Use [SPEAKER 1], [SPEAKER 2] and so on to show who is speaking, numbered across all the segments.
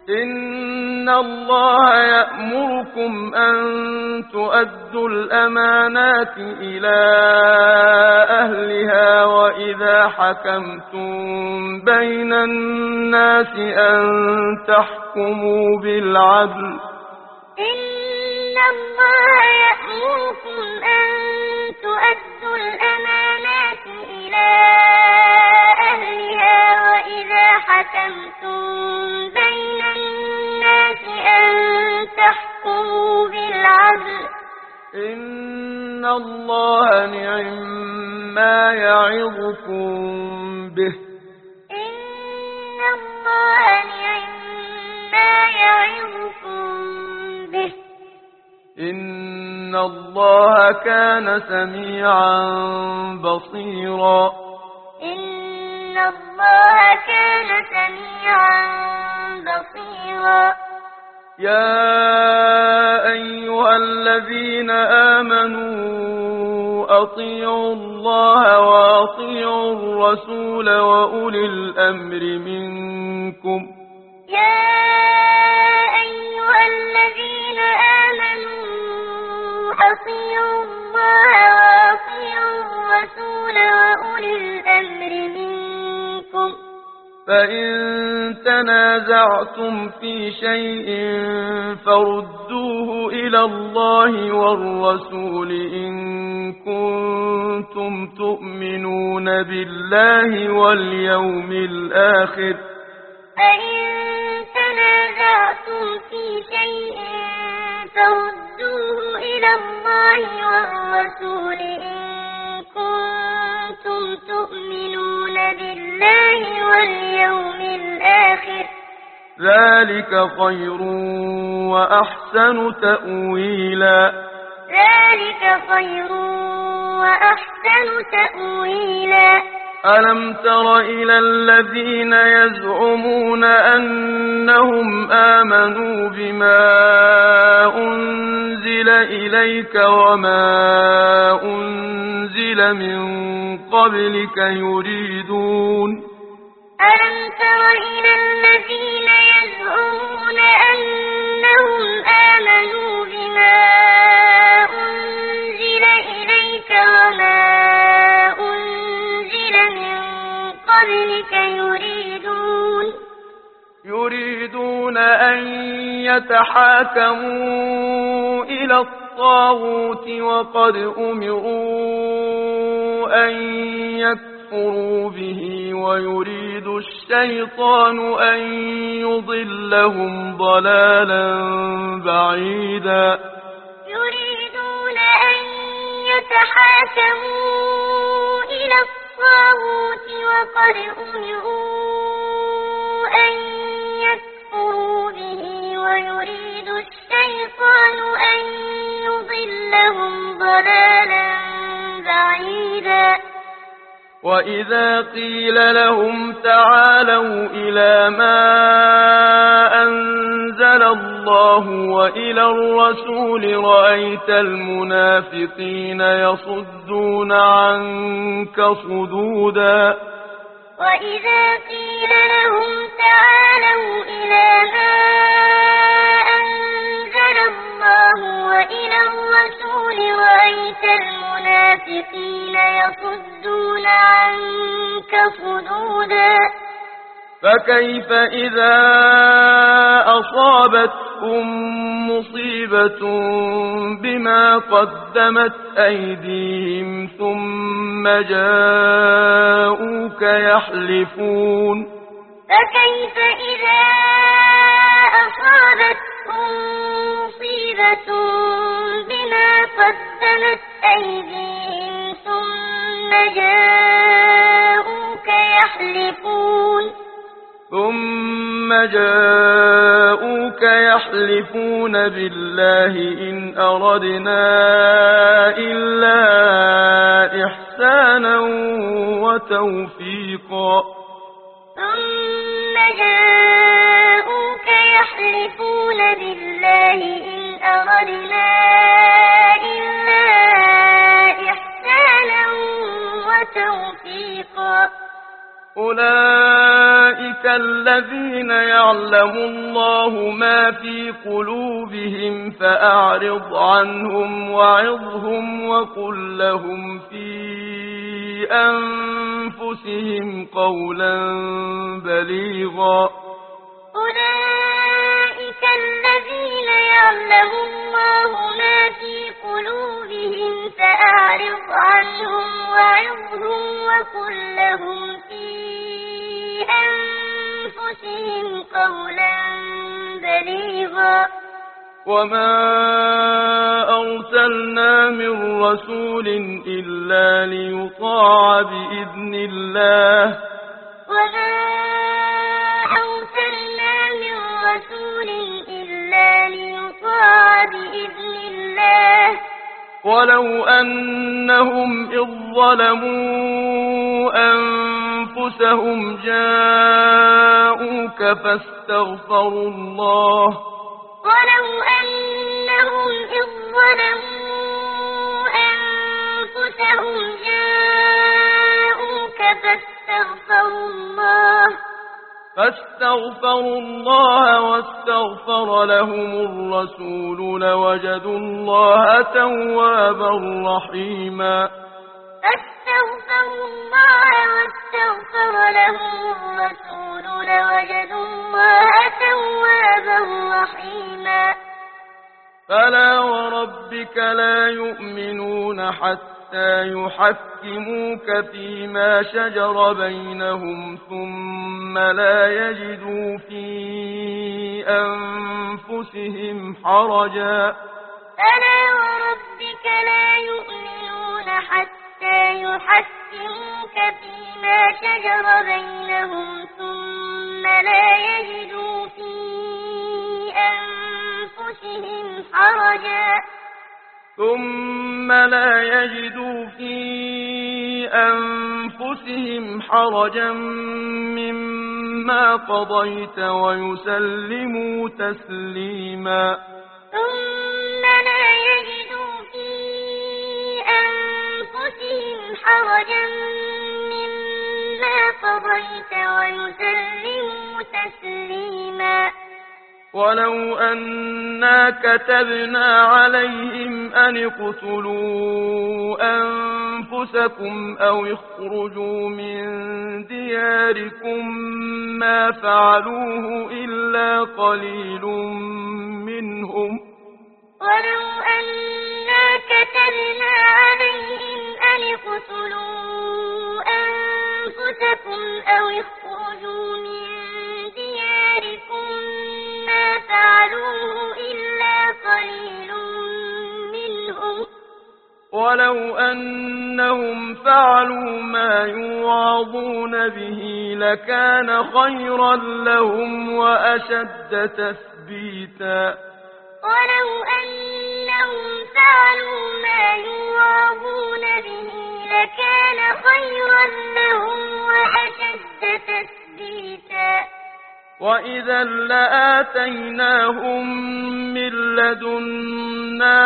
[SPEAKER 1] إن الله يأمركم أن تؤدوا الأمانات إلى أهلها وإذا حكمتم بين الناس أن تحكموا بالعدل.
[SPEAKER 2] إن الله يأمركم أن تؤدوا الأمانات إلى أهلها وإذا حكمتم بين الناس أن تحكموا بالعدل.
[SPEAKER 1] إن الله نعم-ما يعظكم به.
[SPEAKER 2] إن الله نعم-ما يعظكم به.
[SPEAKER 1] إن الله كان سميعا بصيرا.
[SPEAKER 2] إن الله كان سميعا بصيرا.
[SPEAKER 1] يا أيها الذين آمنوا أطيعوا الله وأطيعوا الرسول وأولي الأمر منكم.
[SPEAKER 2] يا أيها الذين آمنوا أطيعوا الله وأطيعوا الرسول وأولي الأمر منكم.
[SPEAKER 1] فإن تنازعتم في شيء فردوه إلى الله والرسول إن كنتم تؤمنون بالله واليوم الآخر.
[SPEAKER 2] فإن تنازعتم في شيء فردوه إلى الله والرسول إن كنتم تؤمنون بالله واليوم الآخر.
[SPEAKER 1] ذلك خير وأحسن تأويلا.
[SPEAKER 2] ذلك خير وأحسن تأويلا.
[SPEAKER 1] ألم تر إلى الذين يزعمون أنهم آمنوا بما أنزل إليك وما أنزل من قبلك
[SPEAKER 2] ألم تر إلى الذين يزعمون أنهم آمنوا بما أنزل إليك وما أنزل من قبلك
[SPEAKER 1] يريدون أن يتحاكموا إلى الطاغوت وقد أمروا أن يكفروا به ويريد الشيطان أن يضلهم ضلالا بعيدا.
[SPEAKER 2] يريدون أن يتحاكموا إلى الطاغوت وقد أمروا أن يكفروا به ويريد الشيطان أن يضلهم ضلالا بعيدا.
[SPEAKER 1] وإذا قيل لهم تعالوا إلى ما أنزل الله وإلى الرسول رأيت المنافقين يصدون عنك صدودا.
[SPEAKER 2] وإذا قيل لهم تعالوا إلى ما أنزل الله وإلى الرسول رأيت المنافقين يصدون عنك صدودا.
[SPEAKER 1] فكيف إذا أصابتهم مصيبة بما قدمت أيديهم ثم جاءوك يحلفون.
[SPEAKER 2] فكيف إذا أصابتهم مصيبة بما قدمت أيديهم ثم
[SPEAKER 1] جاءوك يحلفون بالله إن أردنا إلا إحسانا وتوفيقا.
[SPEAKER 2] ثم جاءوك يحلفون بالله إن أردنا إلا إحسانا وتوفيقا.
[SPEAKER 1] أولئك الذين يعلم الله ما في قلوبهم فأعرض عنهم وعظهم وقل لهم في أنفسهم قولا بليغا
[SPEAKER 2] أولئك الذين يعلم الله ما في قلوبهم فأعرض عنهم وعظهم وقل لهم في أنفسهم قولا بليغا
[SPEAKER 1] وما أرسلنا من رسول إلا ليطاع بإذن الله
[SPEAKER 2] وما أرسلنا من رسول إلا ليطاع بإذن الله
[SPEAKER 1] ولو أنهم إذ ظلموا أنفسهم جاءوك فاستغفروا الله
[SPEAKER 2] ولو أنهم إذ ظلموا أنفسهم جاءوك
[SPEAKER 1] فاستغفروا الله واستغفر لهم الرسول لوجدوا الله توابا رحيما
[SPEAKER 2] فاستغفروا الله واستغفر لهم الرسول لوجدوا الله توابا رحيما
[SPEAKER 1] فلا وربك لا يؤمنون حتى يحكموك فيما شجر بينهم ثم لا يجدوا في أنفسهم حرجا
[SPEAKER 2] فلا وربك لا يؤمنون حتى يحكموك فيما شجر بينهم ثم لا يجدوا في أنفسهم حرجا
[SPEAKER 1] مما قضيت ويسلموا تسليما
[SPEAKER 2] ثم لا يجدوا في أنفسهم حرجا مما قضيت ويسلموا تسليما
[SPEAKER 1] ولو أنا كتبنا عليهم أن اقتلوا أنفسكم أو اخرجوا من دياركم ما فعلوه إلا قليل منهم
[SPEAKER 2] ولو أنا كتبنا عليهم أن اقتلوا أنفسكم أو اخرجوا من دياركم ما فعلوه إلا قليل منهم
[SPEAKER 1] ولو أنهم فعلوا ما يوعظون به لكان خيرا لهم وأشد تثبيتا
[SPEAKER 2] ولو أنهم فعلوا ما يوعظون به لكان خيرا لهم وأشد تثبيتا
[SPEAKER 1] وإذا لآتيناهم من لدنا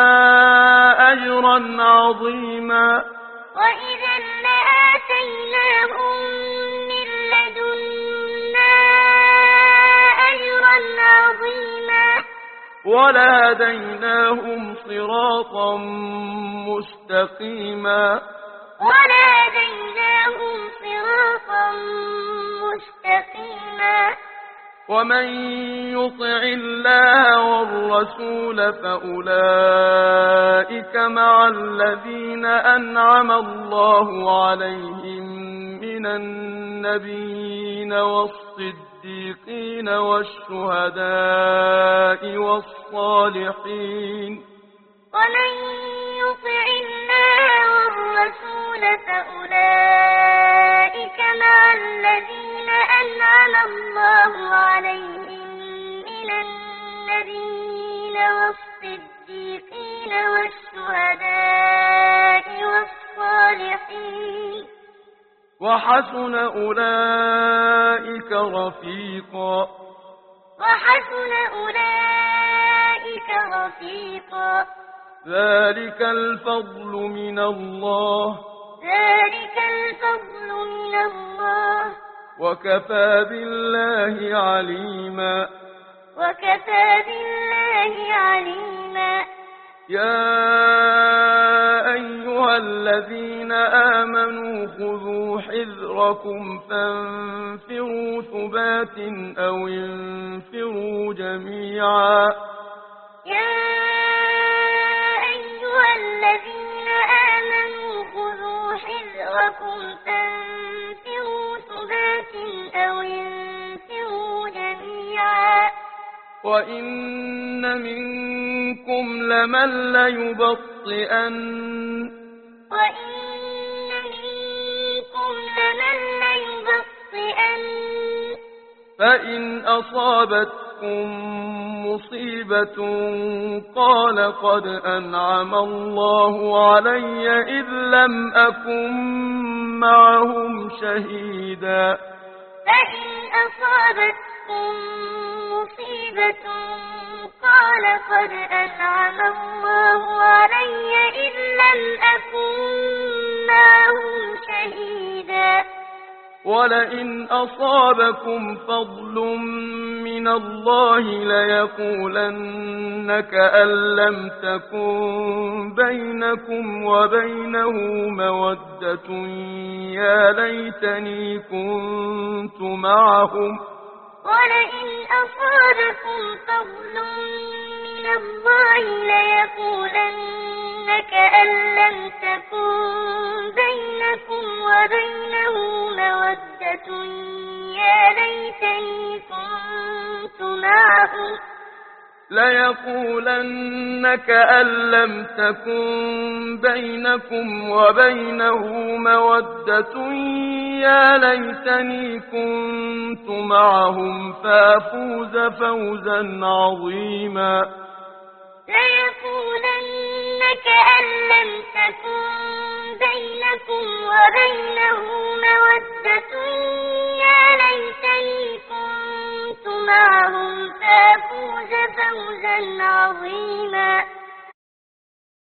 [SPEAKER 1] أجرا عظيما
[SPEAKER 2] وإذا لآتيناهم من لدنا أجرا عظيما
[SPEAKER 1] ولهديناهم صراطا مستقيما ومن يطع الله والرسول فأولئك مع الذين أنعم الله عليهم من النبيين والصديقين والشهداء والصالحين
[SPEAKER 2] ومن يطع الله والرسول فأولئك مع الذين أنعم الله عليهم من النبيين والصديقين والشهداء والصالحين
[SPEAKER 1] وحسن أولئك رفيقا ذلك الفضل من الله وكفى بالله عليما
[SPEAKER 2] وكفى بالله عليما
[SPEAKER 1] يا أيها الذين آمنوا خذوا حذركم فانفروا ثبات أو انفروا جميعا
[SPEAKER 2] يا أيها الذين آمنوا خذوا حذركم فانفروا ثبات أو انفروا جميعا
[SPEAKER 1] وإن منكم لمن ليبطئن فإن أصابتكم مصيبة قال قد أنعم الله علي إذ لم أكن معهم شهيدا
[SPEAKER 2] فإن أصابتكم مصيبة قال قد أنعم الله علي إذ لم أكن معهم شهيدا
[SPEAKER 1] ولئن أصابكم فضل من الله ليقولن كأن لم تكن بينكم وبينه مودة يا ليتني كنت معهم
[SPEAKER 2] ولئن أصابكم فضل من الله ليقولن كأن لم تكن بينكم وبينه مودة يا ليتني كنت معهم
[SPEAKER 1] ليقولن كأن لم تكن بينكم وبينه مودة يا ليتني كنت معهم فأفوز فوزا عظيما
[SPEAKER 2] ليقولن كأن لم تكن بينكم وبينه مودة يا ليتني كنت معهم فأفوز فوزا عظيما